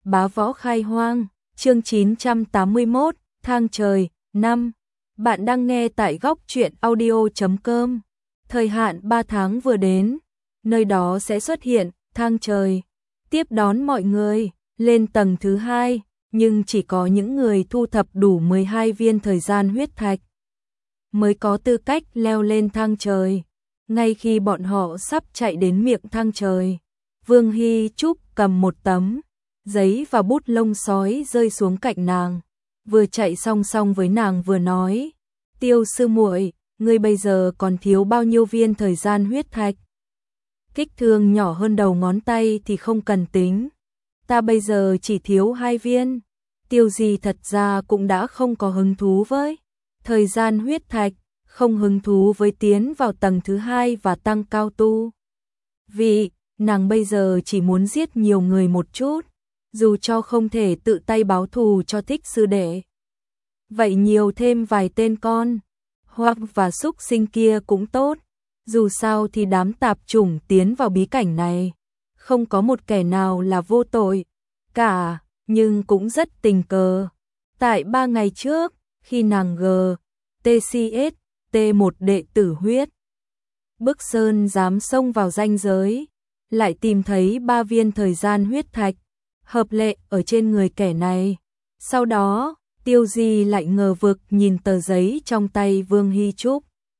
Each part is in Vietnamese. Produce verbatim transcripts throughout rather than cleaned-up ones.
Bá Võ Khai Hoang, chương chín trăm tám mươi mốt, Thang Trời, năm. Bạn đang nghe tại góc truyện audio chấm com. Thời hạn ba tháng vừa đến, nơi đó sẽ xuất hiện thang trời, tiếp đón mọi người lên tầng thứ hai, nhưng chỉ có những người thu thập đủ mười hai viên thời gian huyết thạch mới có tư cách leo lên thang trời. Ngay khi bọn họ sắp chạy đến miệng thang trời, Vương Hy Trúc cầm một tấm giấy và bút lông sói rơi xuống cạnh nàng, vừa chạy song song với nàng vừa nói: "Tiêu sư muội, ngươi bây giờ còn thiếu bao nhiêu viên thời gian huyết thạch? Kích thước nhỏ hơn đầu ngón tay thì không cần tính. Ta bây giờ chỉ thiếu hai viên." Tiêu Di thật ra cũng đã không có hứng thú với thời gian huyết thạch, không hứng thú với tiến vào tầng thứ hai và tăng cao tu. Vì nàng bây giờ chỉ muốn giết nhiều người một chút, dù cho không thể tự tay báo thù cho thích sư đệ. Vậy nhiều thêm vài tên con hoặc và súc sinh kia cũng tốt, dù sao thì đám tạp chủng tiến vào bí cảnh này, không có một kẻ nào là vô tội cả, nhưng cũng rất tình cờ. Tại ba ngày trước, khi nàng G, tê xê ét, T một đệ tử huyết Bức Sơn dám xông vào ranh giới, lại tìm thấy ba viên thời gian huyết thạch hợp lệ ở trên người kẻ này. Sau đó, Tiêu Di lại ngờ vực nhìn tờ giấy trong tay Vương Hy Trúc.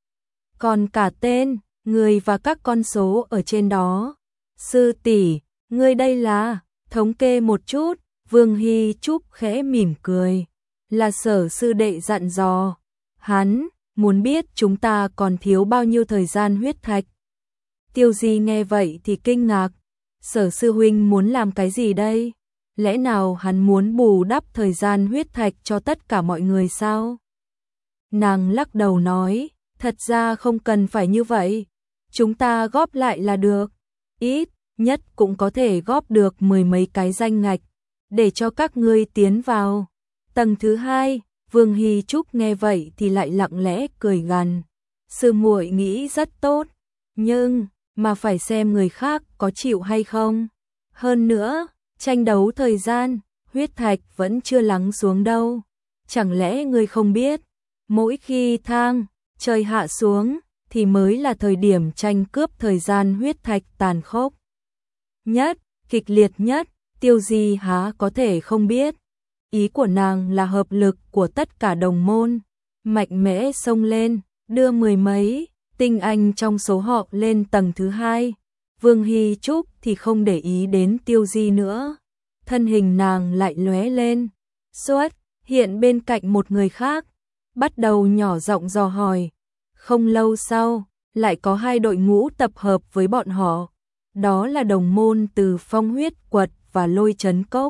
Còn cả tên, người và các con số ở trên đó. "Sư tỷ, ngươi đây là..." Thống kê một chút, Vương Hy Trúc khẽ mỉm cười. "Là Sở sư đệ dặn dò. Hắn muốn biết chúng ta còn thiếu bao nhiêu thời gian huyết thạch." Tiêu Di nghe vậy thì kinh ngạc. Sở sư huynh muốn làm cái gì đây? Lẽ nào hắn muốn bù đắp thời gian huyết thạch cho tất cả mọi người sao? Nàng lắc đầu nói, thật ra không cần phải như vậy. Chúng ta góp lại là được. Ít nhất cũng có thể góp được mười mấy cái danh ngạch, để cho các ngươi tiến vào tầng thứ hai. Vương Hy Trúc nghe vậy thì lại lặng lẽ cười gằn. Sư muội nghĩ rất tốt, nhưng mà phải xem người khác có chịu hay không. Hơn nữa, tranh đấu thời gian, huyết thạch vẫn chưa lắng xuống đâu. Chẳng lẽ ngươi không biết, mỗi khi thang trời hạ xuống thì mới là thời điểm tranh cướp thời gian huyết thạch tàn khốc nhất, kịch liệt nhất. Tiêu Di há có thể không biết. Ý của nàng là hợp lực của tất cả đồng môn mạnh mẽ xông lên, đưa mười mấy tinh anh trong số họ lên tầng thứ hai. Vương Hy Trúc thì không để ý đến Tiêu Di nữa. Thân hình nàng lại lóe lên, xuất hiện bên cạnh một người khác, bắt đầu nhỏ giọng dò hỏi. Không lâu sau, lại có hai đội ngũ tập hợp với bọn họ. Đó là đồng môn từ Phong Huyết Quật và Lôi Trấn Cốc.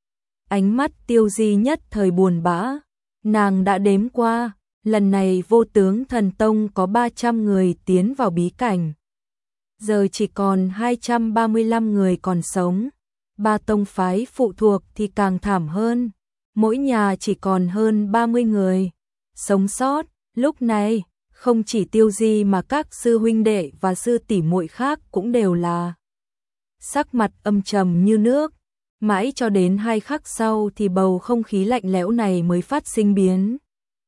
Ánh mắt Tiêu Di nhất thời buồn bã. Nàng đã đếm qua, lần này Vô Tướng Thần Tông có ba trăm người tiến vào bí cảnh. Giờ chỉ còn hai trăm ba mươi lăm người còn sống. Ba tông phái phụ thuộc thì càng thảm hơn. Mỗi nhà chỉ còn hơn ba mươi người sống sót. Lúc này, không chỉ Tiêu Di mà các sư huynh đệ và sư tỷ muội khác cũng đều là sắc mặt âm trầm như nước. Mãi cho đến hai khắc sau thì bầu không khí lạnh lẽo này mới phát sinh biến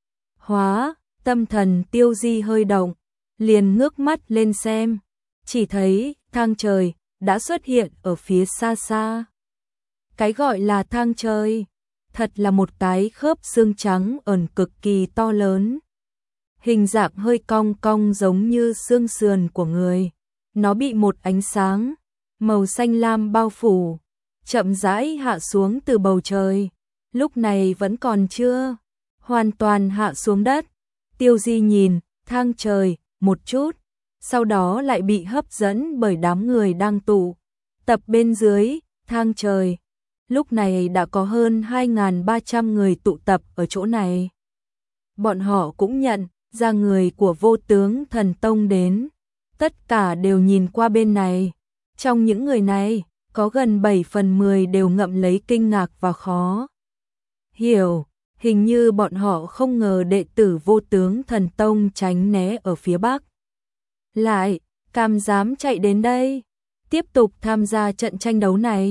hóa. Tâm thần Tiêu Di hơi động, liền ngước mắt lên xem, chỉ thấy thang trời đã xuất hiện ở phía xa xa. Cái gọi là thang trời, thật là một cái khớp xương trắng ẩn cực kỳ to lớn. Hình dạng hơi cong cong giống như xương sườn của người. Nó bị một ánh sáng màu xanh lam bao phủ, chậm rãi hạ xuống từ bầu trời. Lúc này vẫn còn chưa hoàn toàn hạ xuống đất. Tiêu Di nhìn thang trời một chút, sau đó lại bị hấp dẫn bởi đám người đang tụ tập bên dưới thang trời. Lúc này đã có hơn hai nghìn ba trăm người tụ tập ở chỗ này. Bọn họ cũng nhận ra người của Vô Tướng Thần Tông đến. Tất cả đều nhìn qua bên này. Trong những người này, có gần bảy phần mười đều ngậm lấy kinh ngạc và khó hiểu. Hình như bọn họ không ngờ đệ tử Vô Tướng Thần Tông tránh né ở phía Bắc lại cam dám chạy đến đây, tiếp tục tham gia trận tranh đấu này.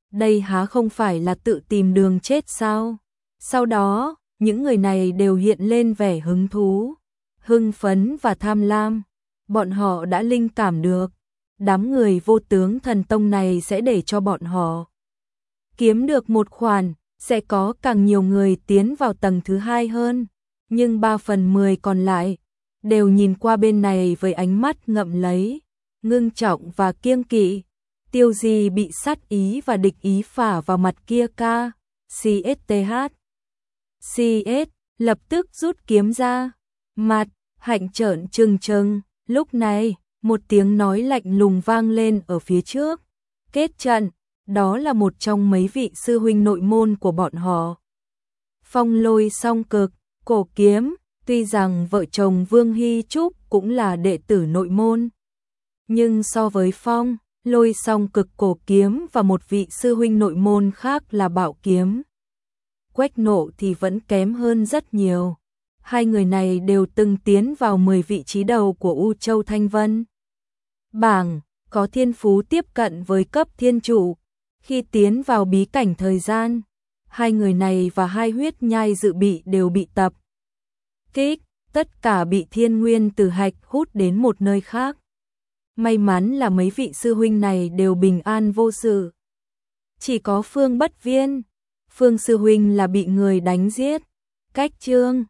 đây há không phải là tự tìm đường chết sao? Sau đó, những người này đều hiện lên vẻ hứng thú, hưng phấn và tham lam. Bọn họ đã linh cảm được, đám người vô tướng thần tông này sẽ để cho bọn họ kiếm được một khoản, sẽ có càng nhiều người tiến vào tầng thứ hai hơn. Nhưng ba phần mười còn lại đều nhìn qua bên này với ánh mắt ngậm lấy, ngưng trọng và kiêng kỵ. Tiêu Di bị sát ý và địch ý phả vào mặt kia ca, xê ét tê hát. xê ét lập tức rút kiếm ra, mặt Hạnh trợn trừng trừng. Lúc này, một tiếng nói lạnh lùng vang lên ở phía trước. Kết trận, đó là một trong mấy vị sư huynh nội môn của bọn họ. Phong Lôi Song Cực, Cổ Kiếm, tuy rằng vợ chồng Vương Hy Trúc cũng là đệ tử nội môn, nhưng so với Phong Lôi Song Cực, Cổ Kiếm và một vị sư huynh nội môn khác là Bạo Kiếm, Quách Nộ thì vẫn kém hơn rất nhiều. Hai người này đều từng tiến vào mười vị trí đầu của U Châu Thanh Vân bảng, có thiên phú tiếp cận với cấp thiên trụ. Khi tiến vào bí cảnh thời gian, hai người này và hai huyết nhai dự bị đều bị tập kích, tất cả bị thiên nguyên tử hạch hút đến một nơi khác. May mắn là mấy vị sư huynh này đều bình an vô sự. Chỉ có Phương Bất Viên, Phương sư huynh là bị người đánh giết. Cách chương